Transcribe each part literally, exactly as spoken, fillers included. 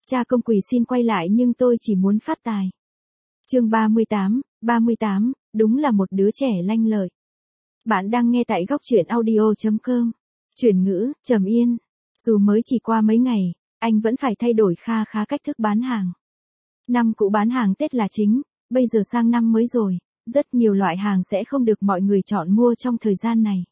Cha công quỳ xin quay lại nhưng tôi chỉ muốn phát tài. Chương ba mươi tám, ba mươi tám, đúng là một đứa trẻ lanh lợi. Bạn đang nghe tại góc truyện audio chấm com. Chuyển ngữ, Trầm Yên. Dù mới chỉ qua mấy ngày, anh vẫn phải thay đổi kha khá cách thức bán hàng. Năm cũ bán hàng Tết là chính, bây giờ sang năm mới rồi, rất nhiều loại hàng sẽ không được mọi người chọn mua trong thời gian này.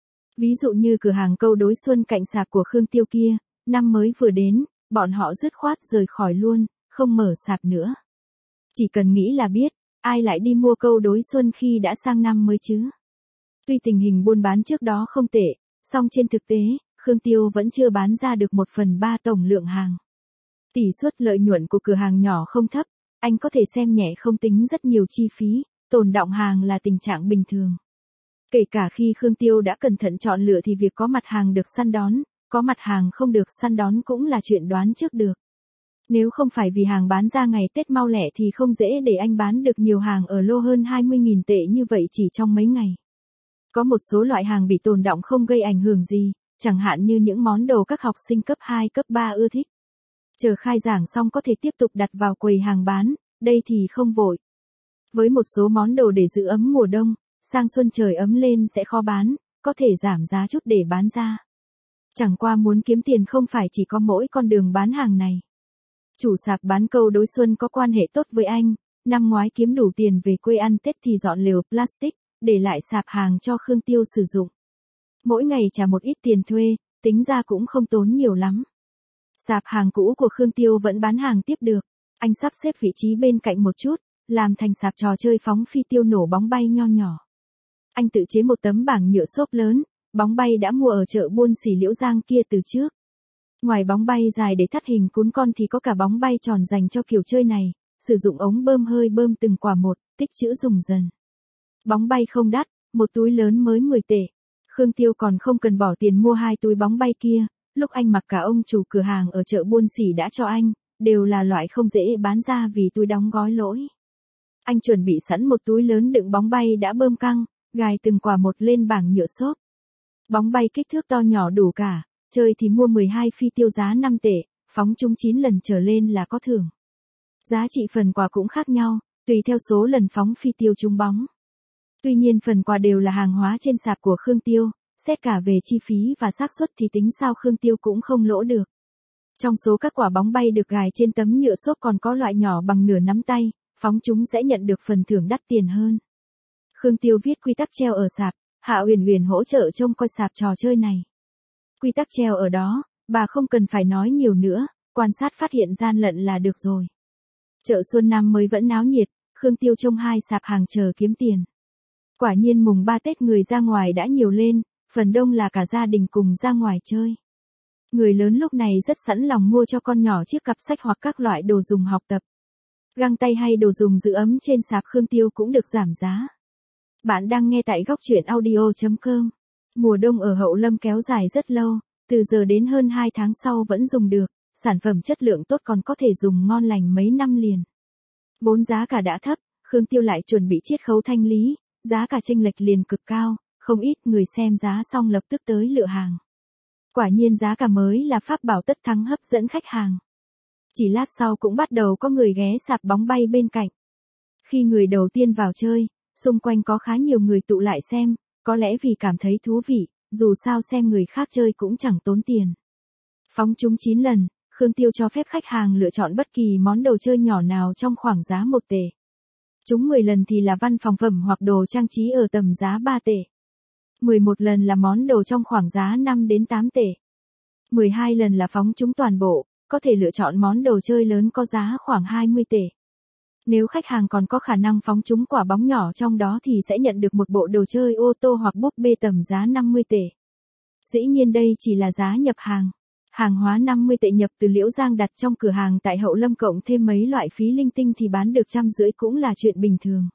Ví dụ như cửa hàng câu đối xuân cạnh sạp của Khương Tiêu kia, năm mới vừa đến, bọn họ dứt khoát rời khỏi luôn, không mở sạp nữa. Chỉ cần nghĩ là biết, ai lại đi mua câu đối xuân khi đã sang năm mới chứ. Tuy tình hình buôn bán trước đó không tệ, song trên thực tế, Khương Tiêu vẫn chưa bán ra được một phần ba tổng lượng hàng. Tỷ suất lợi nhuận của cửa hàng nhỏ không thấp, anh có thể xem nhẹ không tính rất nhiều chi phí, tồn đọng hàng là tình trạng bình thường. Kể cả khi Khương Tiêu đã cẩn thận chọn lựa thì việc có mặt hàng được săn đón, có mặt hàng không được săn đón cũng là chuyện đoán trước được. Nếu không phải vì hàng bán ra ngày Tết mau lẹ thì không dễ để anh bán được nhiều hàng ở lô hơn hai mươi nghìn tệ như vậy chỉ trong mấy ngày. Có một số loại hàng bị tồn đọng không gây ảnh hưởng gì, chẳng hạn như những món đồ các học sinh cấp hai, cấp ba ưa thích. Chờ khai giảng xong có thể tiếp tục đặt vào quầy hàng bán, đây thì không vội. Với một số món đồ để giữ ấm mùa đông, sang xuân trời ấm lên sẽ khó bán, có thể giảm giá chút để bán ra. Chẳng qua muốn kiếm tiền không phải chỉ có mỗi con đường bán hàng này. Chủ sạp bán câu đối xuân có quan hệ tốt với anh, năm ngoái kiếm đủ tiền về quê ăn Tết thì dọn lều plastic, để lại sạp hàng cho Khương Tiêu sử dụng. Mỗi ngày trả một ít tiền thuê, tính ra cũng không tốn nhiều lắm. Sạp hàng cũ của Khương Tiêu vẫn bán hàng tiếp được, anh sắp xếp vị trí bên cạnh một chút, làm thành sạp trò chơi phóng phi tiêu nổ bóng bay nho nhỏ. Anh tự chế một tấm bảng nhựa xốp lớn, bóng bay đã mua ở chợ buôn xỉ Liễu Giang kia từ trước. Ngoài bóng bay dài để thắt hình cún con thì có cả bóng bay tròn dành cho kiểu chơi này, sử dụng ống bơm hơi bơm từng quả một, tích trữ dùng dần. Bóng bay không đắt, một túi lớn mới mười tệ. Khương Tiêu còn không cần bỏ tiền mua hai túi bóng bay kia, lúc anh mặc cả ông chủ cửa hàng ở chợ buôn xỉ đã cho anh, đều là loại không dễ bán ra vì túi đóng gói lỗi. Anh chuẩn bị sẵn một túi lớn đựng bóng bay đã bơm căng, gài từng quả một lên bảng nhựa xốp. Bóng bay kích thước to nhỏ đủ cả, chơi thì mua mười hai phi tiêu giá năm tệ, phóng chúng chín lần trở lên là có thưởng. Giá trị phần quà cũng khác nhau, tùy theo số lần phóng phi tiêu trúng bóng. Tuy nhiên phần quà đều là hàng hóa trên sạp của Khương Tiêu, xét cả về chi phí và xác suất thì tính sao Khương Tiêu cũng không lỗ được. Trong số các quả bóng bay được gài trên tấm nhựa xốp còn có loại nhỏ bằng nửa nắm tay, phóng chúng sẽ nhận được phần thưởng đắt tiền hơn. Khương Tiêu viết quy tắc treo ở sạp, Hạ Uyển Uyển hỗ trợ trông coi sạp trò chơi này. Quy tắc treo ở đó, bà không cần phải nói nhiều nữa, quan sát phát hiện gian lận là được rồi. Chợ xuân năm mới vẫn náo nhiệt, Khương Tiêu trông hai sạp hàng chờ kiếm tiền. Quả nhiên mùng ba Tết người ra ngoài đã nhiều lên, phần đông là cả gia đình cùng ra ngoài chơi. Người lớn lúc này rất sẵn lòng mua cho con nhỏ chiếc cặp sách hoặc các loại đồ dùng học tập. Găng tay hay đồ dùng giữ ấm trên sạp Khương Tiêu cũng được giảm giá. Bạn đang nghe tại góc truyện audio chấm com. Mùa đông ở Hậu Lâm kéo dài rất lâu, từ giờ đến hơn hai tháng sau vẫn dùng được, sản phẩm chất lượng tốt còn có thể dùng ngon lành mấy năm liền. Vốn giá cả đã thấp, Khương Tiêu lại chuẩn bị chiết khấu thanh lý, giá cả chênh lệch liền cực cao, không ít người xem giá xong lập tức tới lựa hàng. Quả nhiên giá cả mới là pháp bảo tất thắng hấp dẫn khách hàng. Chỉ lát sau cũng bắt đầu có người ghé sạp bóng bay bên cạnh. Khi người đầu tiên vào chơi, xung quanh có khá nhiều người tụ lại xem, có lẽ vì cảm thấy thú vị, dù sao xem người khác chơi cũng chẳng tốn tiền. Phóng chúng chín lần, Khương Tiêu cho phép khách hàng lựa chọn bất kỳ món đồ chơi nhỏ nào trong khoảng giá một tệ. Chúng mười lần thì là văn phòng phẩm hoặc đồ trang trí ở tầm giá ba tệ. mười một lần là món đồ trong khoảng giá năm đến tám tệ. mười hai lần là phóng chúng toàn bộ, có thể lựa chọn món đồ chơi lớn có giá khoảng hai mươi tệ. Nếu khách hàng còn có khả năng phóng chúng quả bóng nhỏ trong đó thì sẽ nhận được một bộ đồ chơi ô tô hoặc búp bê tầm giá năm mươi tệ. Dĩ nhiên đây chỉ là giá nhập hàng. Hàng hóa năm mươi tệ nhập từ Liễu Giang đặt trong cửa hàng tại Hậu Lâm cộng thêm mấy loại phí linh tinh thì bán được trăm rưỡi cũng là chuyện bình thường.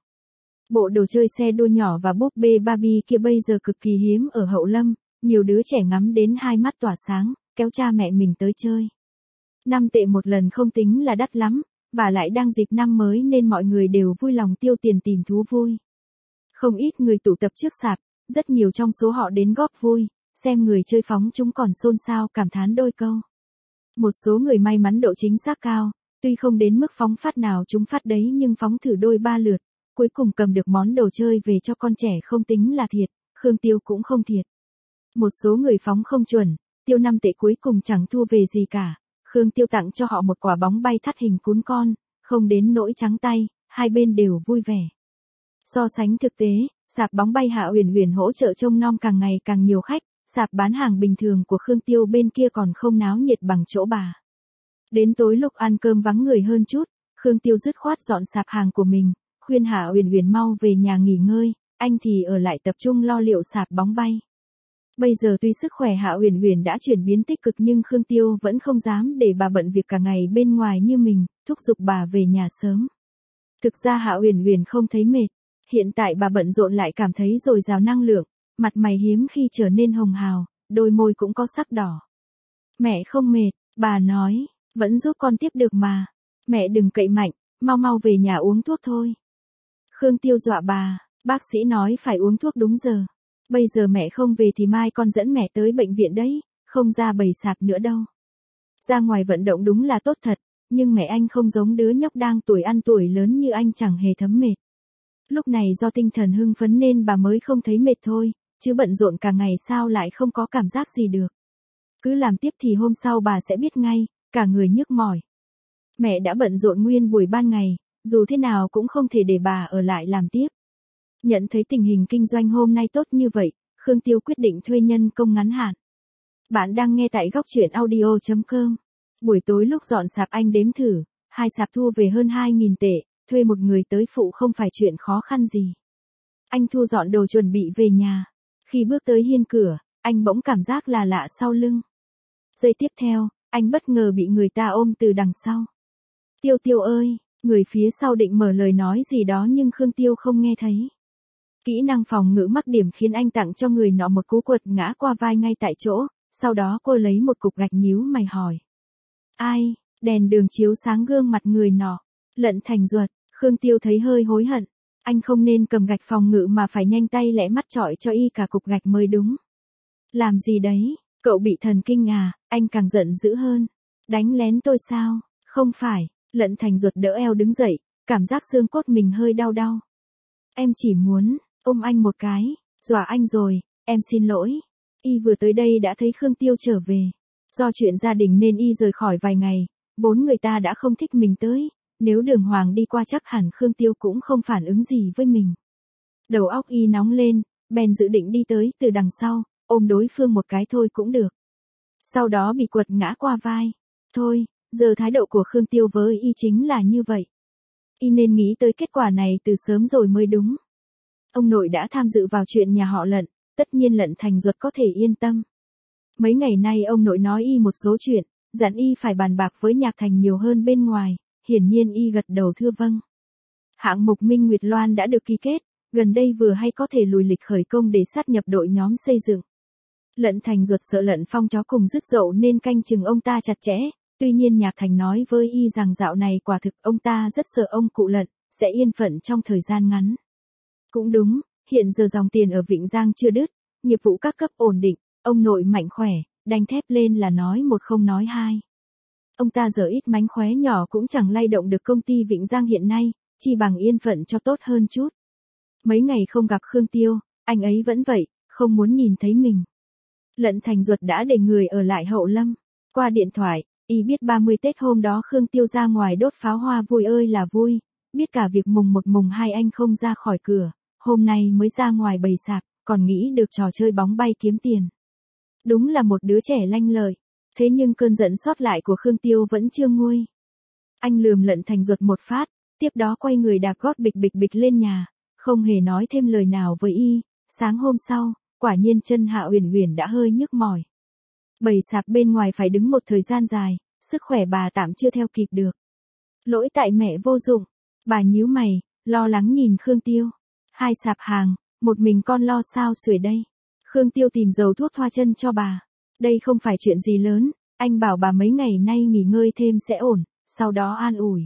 Bộ đồ chơi xe đua nhỏ và búp bê Barbie kia bây giờ cực kỳ hiếm ở Hậu Lâm, nhiều đứa trẻ ngắm đến hai mắt tỏa sáng, kéo cha mẹ mình tới chơi. năm tệ một lần không tính là đắt lắm, và lại đang dịp năm mới nên mọi người đều vui lòng tiêu tiền tìm thú vui. Không ít người tụ tập trước sạp, rất nhiều trong số họ đến góp vui, xem người chơi phóng chúng còn xôn xao cảm thán đôi câu. Một số người may mắn độ chính xác cao, tuy không đến mức phóng phát nào chúng phát đấy nhưng phóng thử đôi ba lượt, cuối cùng cầm được món đồ chơi về cho con trẻ không tính là thiệt, Khương Tiêu cũng không thiệt. Một số người phóng không chuẩn, tiêu năm tệ cuối cùng chẳng thua về gì cả, Khương Tiêu tặng cho họ một quả bóng bay thắt hình cún con, không đến nỗi trắng tay, hai bên đều vui vẻ. So sánh thực tế, sạp bóng bay Hạ Uyển Uyển hỗ trợ trông nom càng ngày càng nhiều khách, sạp bán hàng bình thường của Khương Tiêu bên kia còn không náo nhiệt bằng chỗ bà. Đến tối lúc ăn cơm vắng người hơn chút, Khương Tiêu dứt khoát dọn sạp hàng của mình, khuyên Hạ Uyển Uyển mau về nhà nghỉ ngơi, anh thì ở lại tập trung lo liệu sạp bóng bay. Bây giờ tuy sức khỏe Hạ Uyển Uyển đã chuyển biến tích cực nhưng Khương Tiêu vẫn không dám để bà bận việc cả ngày bên ngoài như mình, thúc giục bà về nhà sớm. Thực ra Hạ Uyển Uyển không thấy mệt, hiện tại bà bận rộn lại cảm thấy dồi dào năng lượng, mặt mày hiếm khi trở nên hồng hào, đôi môi cũng có sắc đỏ. Mẹ không mệt, bà nói, vẫn giúp con tiếp được mà. Mẹ đừng cậy mạnh, mau mau về nhà uống thuốc thôi. Khương Tiêu dọa bà, bác sĩ nói phải uống thuốc đúng giờ. Bây giờ mẹ không về thì mai con dẫn mẹ tới bệnh viện đấy, không ra bày sạp nữa đâu. Ra ngoài vận động đúng là tốt thật, nhưng mẹ anh không giống đứa nhóc đang tuổi ăn tuổi lớn như anh chẳng hề thấm mệt. Lúc này do tinh thần hưng phấn nên bà mới không thấy mệt thôi, chứ bận rộn cả ngày sao lại không có cảm giác gì được. Cứ làm tiếp thì hôm sau bà sẽ biết ngay, cả người nhức mỏi. Mẹ đã bận rộn nguyên buổi ban ngày, dù thế nào cũng không thể để bà ở lại làm tiếp. Nhận thấy tình hình kinh doanh hôm nay tốt như vậy, Khương Tiêu quyết định thuê nhân công ngắn hạn. Bạn đang nghe tại góc truyện audio chấm com. Buổi tối lúc dọn sạp anh đếm thử, hai sạp thu về hơn hai nghìn tệ, thuê một người tới phụ không phải chuyện khó khăn gì. Anh thu dọn đồ chuẩn bị về nhà. Khi bước tới hiên cửa, anh bỗng cảm giác là lạ sau lưng. Giây tiếp theo, anh bất ngờ bị người ta ôm từ đằng sau. Tiêu Tiêu ơi, người phía sau định mở lời nói gì đó nhưng Khương Tiêu không nghe thấy. Kỹ năng phòng ngự mắc điểm khiến anh tặng cho người nọ một cú quật ngã qua vai ngay tại chỗ, sau đó cô lấy một cục gạch nhíu mày hỏi. Ai, đèn đường chiếu sáng gương mặt người nọ, Lận Thành Duật. Khương Tiêu thấy hơi hối hận, anh không nên cầm gạch phòng ngự mà phải nhanh tay lẽ mắt chọi cho y cả cục gạch mới đúng. Làm gì đấy, cậu bị thần kinh à, anh càng giận dữ hơn. Đánh lén tôi sao, không phải, Lận Thành Duật đỡ eo đứng dậy, cảm giác xương cốt mình hơi đau đau. Em chỉ muốn, ôm anh một cái, dọa anh rồi, em xin lỗi. Y vừa tới đây đã thấy Khương Tiêu trở về. Do chuyện gia đình nên y rời khỏi vài ngày, vốn người ta đã không thích mình tới. Nếu Đường Hoàng đi qua chắc hẳn Khương Tiêu cũng không phản ứng gì với mình. Đầu óc y nóng lên, bèn dự định đi tới từ đằng sau, ôm đối phương một cái thôi cũng được. Sau đó bị quật ngã qua vai. Thôi, giờ thái độ của Khương Tiêu với y chính là như vậy. Y nên nghĩ tới kết quả này từ sớm rồi mới đúng. Ông nội đã tham dự vào chuyện nhà họ Lận, tất nhiên Lận Thành Duật có thể yên tâm. Mấy ngày nay ông nội nói y một số chuyện, dặn y phải bàn bạc với Nhạc Thành nhiều hơn bên ngoài. Hiển nhiên y gật đầu thưa vâng. Hạng mục Minh Nguyệt Loan đã được ký kết, gần đây vừa hay có thể lùi lịch khởi công để sát nhập đội nhóm xây dựng. Lận Thành Duật sợ Lận Phong chó cùng dứt dậu nên canh chừng ông ta chặt chẽ, tuy nhiên Nhạc Thành nói với y rằng dạo này quả thực ông ta rất sợ ông cụ Lận, sẽ yên phận trong thời gian ngắn. Cũng đúng, hiện giờ dòng tiền ở Vịnh Giang chưa đứt, nghiệp vụ các cấp ổn định, ông nội mạnh khỏe, đanh thép lên là nói một không nói hai. Ông ta giờ ít mánh khóe nhỏ cũng chẳng lay động được công ty Vịnh Giang hiện nay, chi bằng yên phận cho tốt hơn chút. Mấy ngày không gặp Khương Tiêu, anh ấy vẫn vậy, không muốn nhìn thấy mình. Lận Thành Duật đã để người ở lại Hậu Lâm. Qua điện thoại, y biết ba mươi Tết hôm đó Khương Tiêu ra ngoài đốt pháo hoa vui ơi là vui, biết cả việc mùng một mùng hai anh không ra khỏi cửa, hôm nay mới ra ngoài bày sạp, còn nghĩ được trò chơi bóng bay kiếm tiền. Đúng là một đứa trẻ lanh lợi. Thế nhưng cơn giận sót lại của Khương Tiêu vẫn chưa nguôi. Anh lườm Lận Thành Duật một phát, tiếp đó quay người đạp gót bịch bịch bịch lên nhà, không hề nói thêm lời nào với y. Sáng hôm sau, quả nhiên chân Hạ Uyển Uyển đã hơi nhức mỏi. Bày sạp bên ngoài phải đứng một thời gian dài, sức khỏe bà tạm chưa theo kịp được. Lỗi tại mẹ vô dụng, bà nhíu mày, lo lắng nhìn Khương Tiêu. Hai sạp hàng, một mình con lo sao xuể đây. Khương Tiêu tìm dầu thuốc thoa chân cho bà. Đây không phải chuyện gì lớn, anh bảo bà mấy ngày nay nghỉ ngơi thêm sẽ ổn, sau đó an ủi.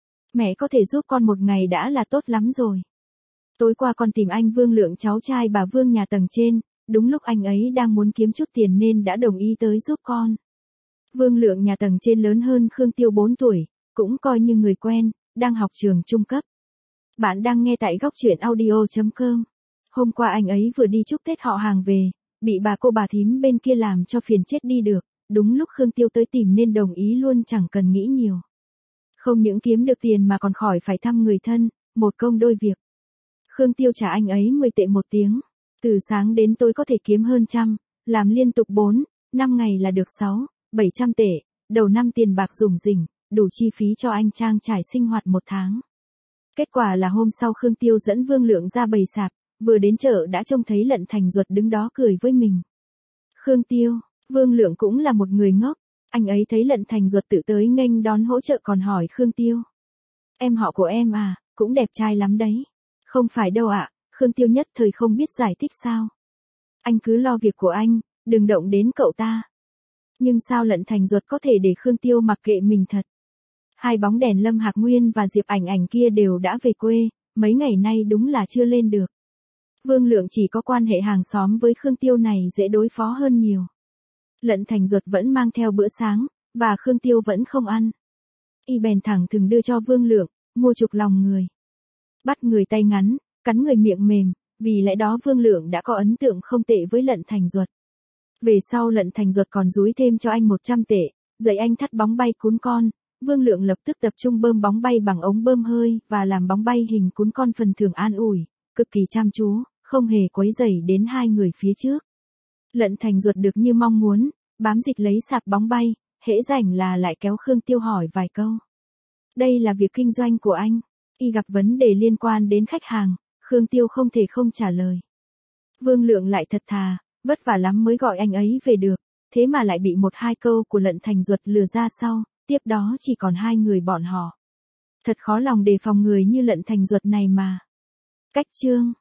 Mẹ có thể giúp con một ngày đã là tốt lắm rồi. Tối qua con tìm anh Vương Lượng cháu trai bà Vương nhà tầng trên, đúng lúc anh ấy đang muốn kiếm chút tiền nên đã đồng ý tới giúp con. Vương Lượng nhà tầng trên lớn hơn Khương Tiêu bốn tuổi, cũng coi như người quen, đang học trường trung cấp. Bạn đang nghe tại góc truyện audio chấm com. Hôm qua anh ấy vừa đi chúc Tết họ hàng về, bị bà cô bà thím bên kia làm cho phiền chết đi được, đúng lúc Khương Tiêu tới tìm nên đồng ý luôn chẳng cần nghĩ nhiều. Không những kiếm được tiền mà còn khỏi phải thăm người thân, một công đôi việc. Khương Tiêu trả anh ấy mười tệ một tiếng, từ sáng đến tối có thể kiếm hơn trăm, làm liên tục bốn, năm ngày là được sáu, bảy trăm tệ, đầu năm tiền bạc rủng rỉnh, đủ chi phí cho anh trang trải sinh hoạt một tháng. Kết quả là hôm sau Khương Tiêu dẫn Vương Lượng ra bày sạp, vừa đến chợ đã trông thấy Lận Thành Duật đứng đó cười với mình. Khương Tiêu, Vương Lượng cũng là một người ngốc, anh ấy thấy Lận Thành Duật tự tới nghênh đón hỗ trợ còn hỏi Khương Tiêu. Em họ của em à, cũng đẹp trai lắm đấy. Không phải đâu ạ, Khương Tiêu nhất thời không biết giải thích sao. Anh cứ lo việc của anh, đừng động đến cậu ta. Nhưng sao Lận Thành Duật có thể để Khương Tiêu mặc kệ mình thật. Hai bóng đèn Lâm Hạc Nguyên và Diệp Ảnh Ảnh kia đều đã về quê, mấy ngày nay đúng là chưa lên được. Vương Lượng chỉ có quan hệ hàng xóm với Khương Tiêu này dễ đối phó hơn nhiều. Lận Thành Duật vẫn mang theo bữa sáng, và Khương Tiêu vẫn không ăn. Y bèn thẳng thừng đưa cho Vương Lượng, mua chuộc lòng người. Bắt người tay ngắn, cắn người miệng mềm, vì lẽ đó Vương Lượng đã có ấn tượng không tệ với Lận Thành Duật. Về sau Lận Thành Duật còn dúi thêm cho anh một trăm tệ, dạy anh thắt bóng bay cún con. Vương Lượng lập tức tập trung bơm bóng bay bằng ống bơm hơi và làm bóng bay hình cún con phần thưởng an ủi, cực kỳ chăm chú, không hề quấy rầy đến hai người phía trước. Lận Thành Duật được như mong muốn, bám dịch lấy sạp bóng bay, hễ rảnh là lại kéo Khương Tiêu hỏi vài câu. Đây là việc kinh doanh của anh, y gặp vấn đề liên quan đến khách hàng, Khương Tiêu không thể không trả lời. Vương Lượng lại thật thà, vất vả lắm mới gọi anh ấy về được, thế mà lại bị một hai câu của Lận Thành Duật lừa ra sau, tiếp đó chỉ còn hai người bọn họ. Thật khó lòng đề phòng người như Lận Thành Duật này mà. Cách chương